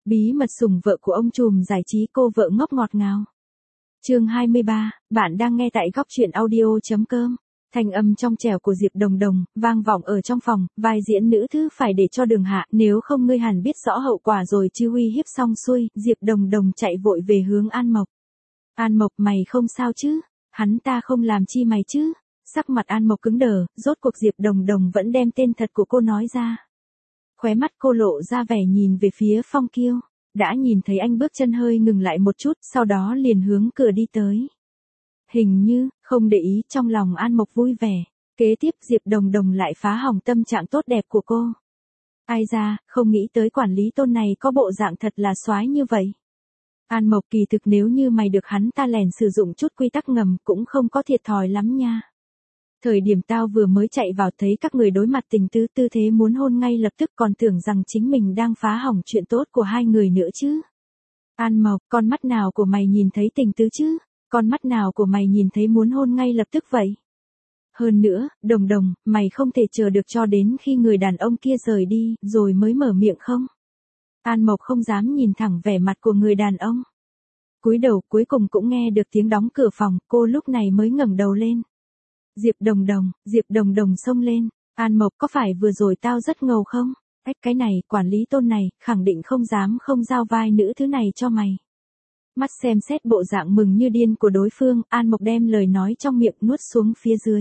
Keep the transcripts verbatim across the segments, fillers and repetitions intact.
Bí mật sủng vợ của ông trùm giải trí cô vợ ngốc ngọt ngào. Chương hai mươi ba, bạn đang nghe tại góc truyện audio.com. Thanh âm trong trẻo của Diệp Đồng Đồng vang vọng ở trong phòng, vai diễn nữ thứ phải để cho Đường Hạ, nếu không ngươi hẳn biết rõ hậu quả rồi chứ. Uy hiếp xong xuôi, Diệp Đồng Đồng chạy vội về hướng An Mộc. An Mộc, mày không sao chứ? Hắn ta không làm chi mày chứ? Sắc mặt An Mộc cứng đờ, rốt cuộc Diệp Đồng Đồng vẫn đem tên thật của cô nói ra. Khóe mắt cô lộ ra vẻ nhìn về phía Phong Kiêu, đã nhìn thấy anh bước chân hơi ngừng lại một chút, sau đó liền hướng cửa đi tới. Hình như, không để ý, trong lòng An Mộc vui vẻ, kế tiếp Diệp Đồng Đồng lại phá hỏng tâm trạng tốt đẹp của cô. Ai ra, không nghĩ tới quản lý Tôn này có bộ dạng thật là soái như vậy. An Mộc, kỳ thực nếu như mày được hắn ta lèn sử dụng chút quy tắc ngầm cũng không có thiệt thòi lắm nha. Thời điểm tao vừa mới chạy vào thấy các người đối mặt tình tứ tư thế muốn hôn ngay lập tức, còn tưởng rằng chính mình đang phá hỏng chuyện tốt của hai người nữa chứ. An Mộc, con mắt nào của mày nhìn thấy tình tứ chứ? Con mắt nào của mày nhìn thấy muốn hôn ngay lập tức vậy? Hơn nữa, Đồng Đồng, mày không thể chờ được cho đến khi người đàn ông kia rời đi, rồi mới mở miệng không? An Mộc không dám nhìn thẳng vẻ mặt của người đàn ông. Cúi đầu, cuối cùng cũng nghe được tiếng đóng cửa phòng, cô lúc này mới ngẩng đầu lên. Diệp Đồng Đồng, Diệp Đồng Đồng xông lên. An Mộc, có phải vừa rồi tao rất ngầu không? Ếch, cái này, quản lý Tôn này, khẳng định không dám không giao vai nữ thứ này cho mày. Mắt xem xét bộ dạng mừng như điên của đối phương, An Mộc đem lời nói trong miệng nuốt xuống phía dưới.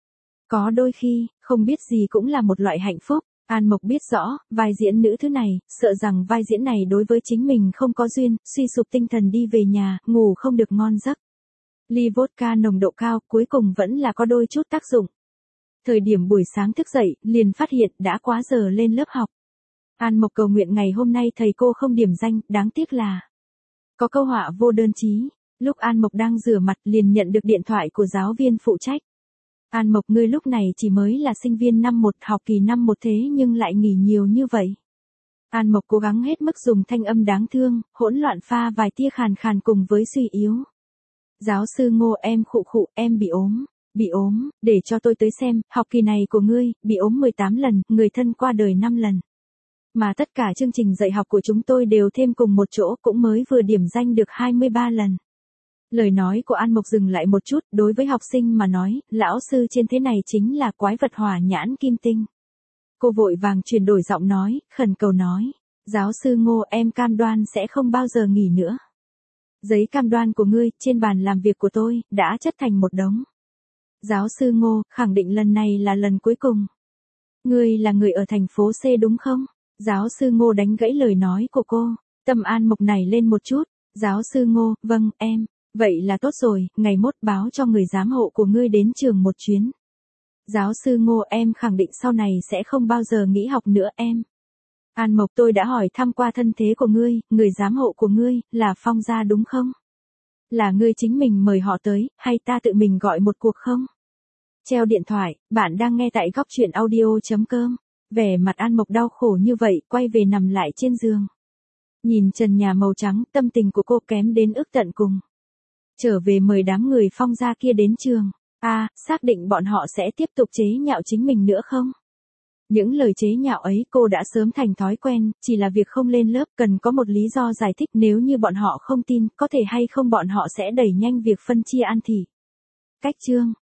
Có đôi khi, không biết gì cũng là một loại hạnh phúc. An Mộc biết rõ, vai diễn nữ thứ này, sợ rằng vai diễn này đối với chính mình không có duyên, suy sụp tinh thần đi về nhà, ngủ không được ngon giấc. Ly vodka nồng độ cao, cuối cùng vẫn là có đôi chút tác dụng. Thời điểm buổi sáng thức dậy, liền phát hiện đã quá giờ lên lớp học. An Mộc cầu nguyện ngày hôm nay thầy cô không điểm danh, đáng tiếc là có câu họa vô đơn chí. Lúc An Mộc đang rửa mặt liền nhận được điện thoại của giáo viên phụ trách. An Mộc, ngươi lúc này chỉ mới là sinh viên năm một, học kỳ năm một thế nhưng lại nghỉ nhiều như vậy. An Mộc cố gắng hết mức dùng thanh âm đáng thương, hỗn loạn pha vài tia khàn khàn cùng với suy yếu. Giáo sư Ngô, em khụ khụ, em bị ốm. Bị ốm, để cho tôi tới xem, học kỳ này của ngươi, bị ốm mười tám lần, người thân qua đời năm lần. Mà tất cả chương trình dạy học của chúng tôi đều thêm cùng một chỗ cũng mới vừa điểm danh được hai mươi ba lần. Lời nói của An Mộc dừng lại một chút, đối với học sinh mà nói, lão sư trên thế này chính là quái vật hỏa nhãn kim tinh. Cô vội vàng chuyển đổi giọng nói, khẩn cầu nói, giáo sư Ngô, em cam đoan sẽ không bao giờ nghỉ nữa. Giấy cam đoan của ngươi, trên bàn làm việc của tôi, đã chất thành một đống. Giáo sư Ngô, khẳng định lần này là lần cuối cùng. Ngươi là người ở thành phố C đúng không? Giáo sư Ngô đánh gãy lời nói của cô, tâm An Mộc này lên một chút. Giáo sư Ngô, vâng, em. Vậy là tốt rồi, ngày mốt báo cho người giám hộ của ngươi đến trường một chuyến. Giáo sư Ngô, em khẳng định sau này sẽ không bao giờ nghỉ học nữa em. An Mộc, tôi đã hỏi thăm qua thân thế của ngươi, người giám hộ của ngươi, là Phong gia đúng không? Là ngươi chính mình mời họ tới, hay ta tự mình gọi một cuộc không? Treo điện thoại, bạn đang nghe tại góc truyện audio.com. Vẻ mặt An Mộc đau khổ như vậy, quay về nằm lại trên giường. Nhìn trần nhà màu trắng, tâm tình của cô kém đến ức tận cùng. Trở về mời đám người Phong gia kia đến trường. À, xác định bọn họ sẽ tiếp tục chế nhạo chính mình nữa không? Những lời chế nhạo ấy cô đã sớm thành thói quen, chỉ là việc không lên lớp cần có một lý do giải thích, nếu như bọn họ không tin, có thể hay không bọn họ sẽ đẩy nhanh việc phân chia An thị. Cách chương.